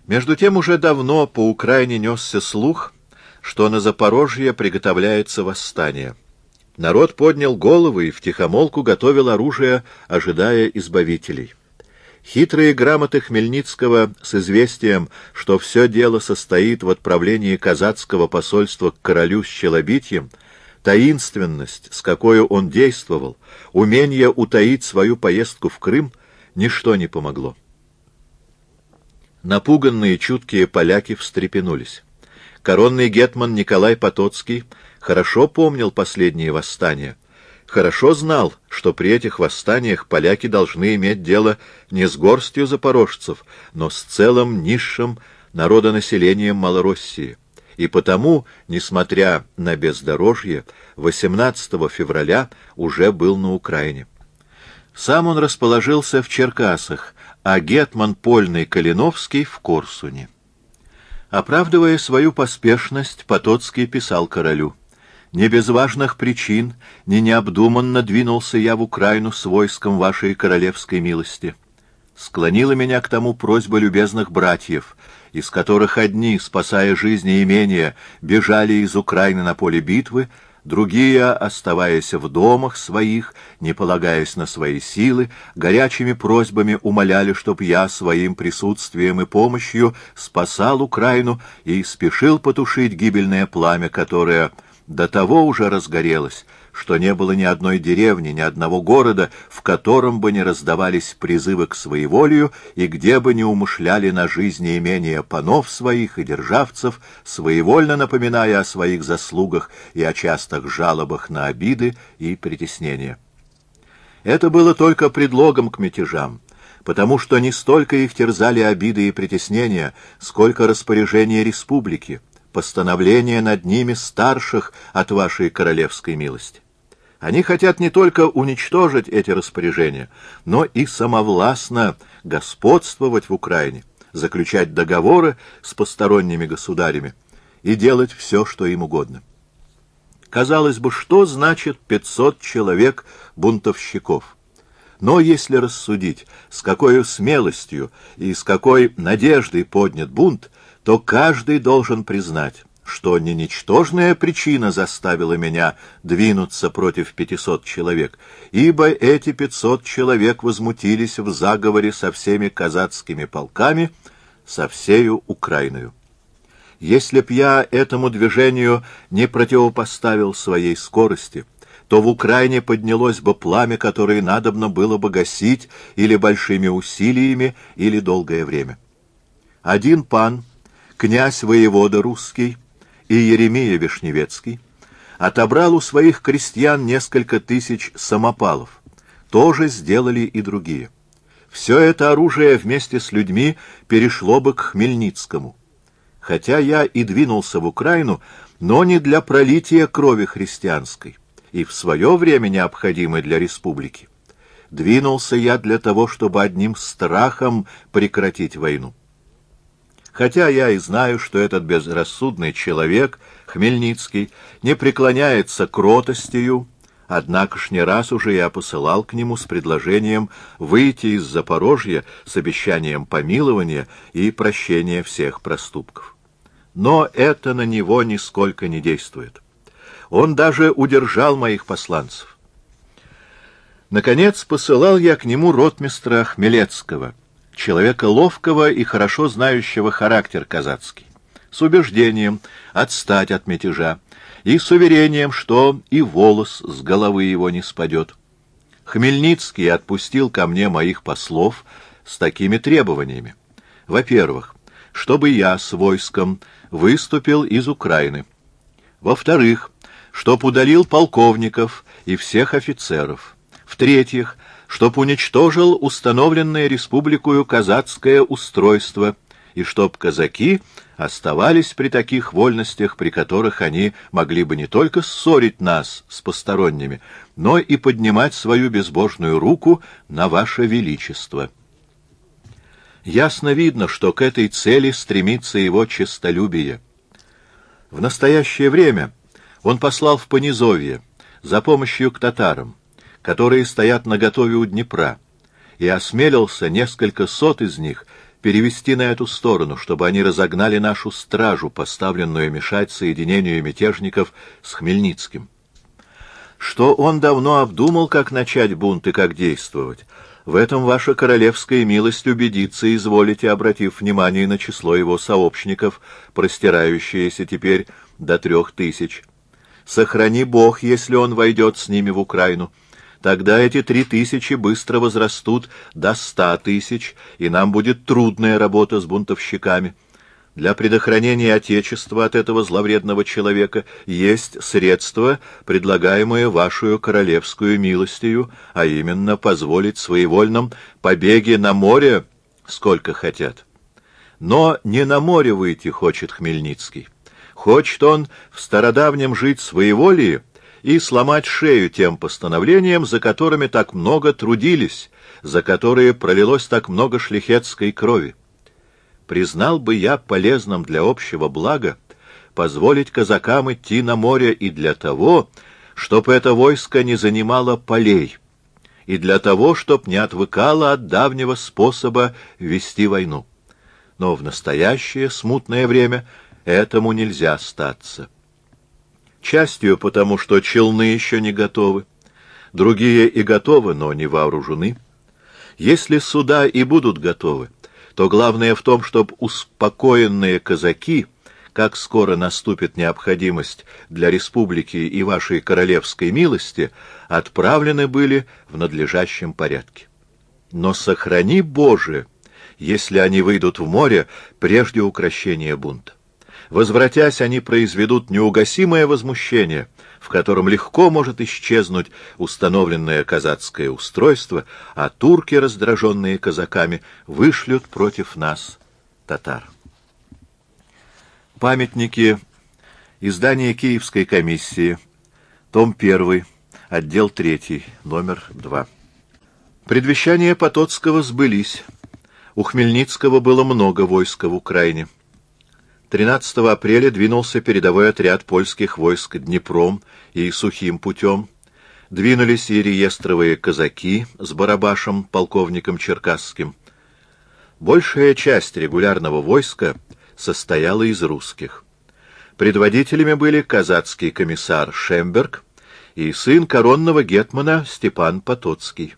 Между тем уже давно по Украине несся слух, что на Запорожье приготовляется восстание. Народ поднял головы и втихомолку готовил оружие, ожидая избавителей. Хитрые грамоты Хмельницкого с известием, что все дело состоит в отправлении казацкого посольства к королю с челобитьем, таинственность, с какой он действовал, умение утаить свою поездку в Крым, ничто не помогло. Напуганные чуткие поляки встрепенулись. Коронный гетман Николай Потоцкий хорошо помнил последние восстания, хорошо знал, что при этих восстаниях поляки должны иметь дело не с горстью запорожцев, но с целым низшим народонаселением Малороссии. И потому, несмотря на бездорожье, 18 февраля уже был на Украине. Сам он расположился в Черкасах, а гетман Польный Калиновский в Корсуне. Оправдывая свою поспешность, Потоцкий писал королю: «Не без важных причин, не необдуманно двинулся я в Украину с войском вашей королевской милости. Склонила меня к тому просьба любезных братьев, из которых одни, спасая жизни и имения, бежали из Украины на поле битвы, другие, оставаясь в домах своих, не полагаясь на свои силы, горячими просьбами умоляли, чтоб я своим присутствием и помощью спасал Украину и спешил потушить гибельное пламя, которое до того уже разгорелось, что не было ни одной деревни, ни одного города, в котором бы не раздавались призывы к своеволию и где бы не умышляли на жизни имения панов своих и державцев, своевольно напоминая о своих заслугах и о частых жалобах на обиды и притеснения. Это было только предлогом к мятежам, потому что не столько их терзали обиды и притеснения, сколько распоряжения республики, постановления над ними старших от вашей королевской милости. Они хотят не только уничтожить эти распоряжения, но и самовластно господствовать в Украине, заключать договоры с посторонними государями и делать все, что им угодно. Казалось бы, что значит 500 человек бунтовщиков? Но если рассудить, с какой смелостью и с какой надеждой поднят бунт, то каждый должен признать, что не ничтожная причина заставила меня двинуться против 500 человек, ибо эти 500 человек возмутились в заговоре со всеми казацкими полками, со всею Украиною. Если б я этому движению не противопоставил своей скорости, то в Украине поднялось бы пламя, которое надобно было бы гасить или большими усилиями, или долгое время. Один пан, князь-воевода русский, и Еремия Вишневецкий отобрал у своих крестьян несколько тысяч самопалов. То же сделали и другие. Все это оружие вместе с людьми перешло бы к Хмельницкому. Хотя я и двинулся в Украину, но не для пролития крови христианской, и в свое время необходимой для республики. Двинулся я для того, чтобы одним страхом прекратить войну. Хотя я и знаю, что этот безрассудный человек, Хмельницкий, не преклоняется кротостью, однако ж не раз уже я посылал к нему с предложением выйти из Запорожья с обещанием помилования и прощения всех проступков. Но это на него нисколько не действует. Он даже удержал моих посланцев. Наконец посылал я к нему ротмистра Хмелецкого, человека ловкого и хорошо знающего характер казацкий, с убеждением отстать от мятежа и с уверением, что и волос с головы его не спадет. Хмельницкий отпустил ко мне моих послов с такими требованиями. Во-первых, чтобы я с войском выступил из Украины. Во-вторых, чтоб удалил полковников и всех офицеров. В-третьих, чтоб уничтожил установленное республикою казацкое устройство, и чтоб казаки оставались при таких вольностях, при которых они могли бы не только ссорить нас с посторонними, но и поднимать свою безбожную руку на ваше величество. Ясно видно, что к этой цели стремится его честолюбие. В настоящее время он послал в Понизовье за помощью к татарам, которые стоят наготове у Днепра, и осмелился несколько сот из них перевести на эту сторону, чтобы они разогнали нашу стражу, поставленную мешать соединению мятежников с Хмельницким. Что он давно обдумал, как начать бунт и как действовать, в этом ваша королевская милость убедится, изволите, обратив внимание на число его сообщников, простирающееся теперь до 3000. Сохрани Бог, если он войдет с ними в Украину. Тогда эти 3000 быстро возрастут до 100 000, и нам будет трудная работа с бунтовщиками. Для предохранения Отечества от этого зловредного человека есть средства, предлагаемые вашу королевскую милостью, а именно позволить своевольным побеги на море, сколько хотят. Но не на море выйти хочет Хмельницкий. Хочет он в стародавнем жить своеволии и сломать шею тем постановлениям, за которыми так много трудились, за которые пролилось так много шляхетской крови. Признал бы я полезным для общего блага позволить казакам идти на море и для того, чтобы это войско не занимало полей, и для того, чтобы не отвыкало от давнего способа вести войну. Но в настоящее смутное время этому нельзя статься. Частью потому, что челны еще не готовы, другие и готовы, но не вооружены. Если суда и будут готовы, то главное в том, чтобы успокоенные казаки, как скоро наступит необходимость для республики и вашей королевской милости, отправлены были в надлежащем порядке. Но сохрани, Боже, если они выйдут в море прежде укрощения бунта. Возвратясь, они произведут неугасимое возмущение, в котором легко может исчезнуть установленное казацкое устройство, а турки, раздраженные казаками, вышлют против нас татар. Памятники. Издание Киевской комиссии. Том 1. Отдел 3. Номер 2. Предвещания Потоцкого сбылись. У Хмельницкого было много войска в Украине. 13 апреля двинулся передовой отряд польских войск Днепром и сухим путем. Двинулись и реестровые казаки с Барабашем, полковником Черкасским. Большая часть регулярного войска состояла из русских. Предводителями были казацкий комиссар Шемберг и сын коронного гетмана Степан Потоцкий.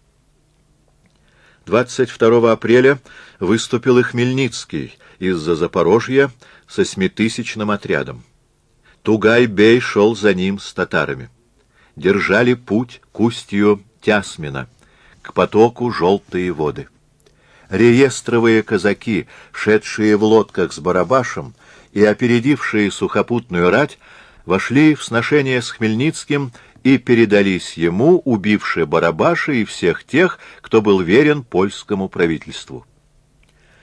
22 апреля выступил и Хмельницкий из-за Запорожья с 8000-ным отрядом. Тугай-бей шел за ним с татарами. Держали путь к устью Тясмина, к потоку Желтые воды. Реестровые казаки, шедшие в лодках с Барабашем и опередившие сухопутную рать, вошли в сношение с Хмельницким и передались ему, убивши Барабаша и всех тех, кто был верен польскому правительству.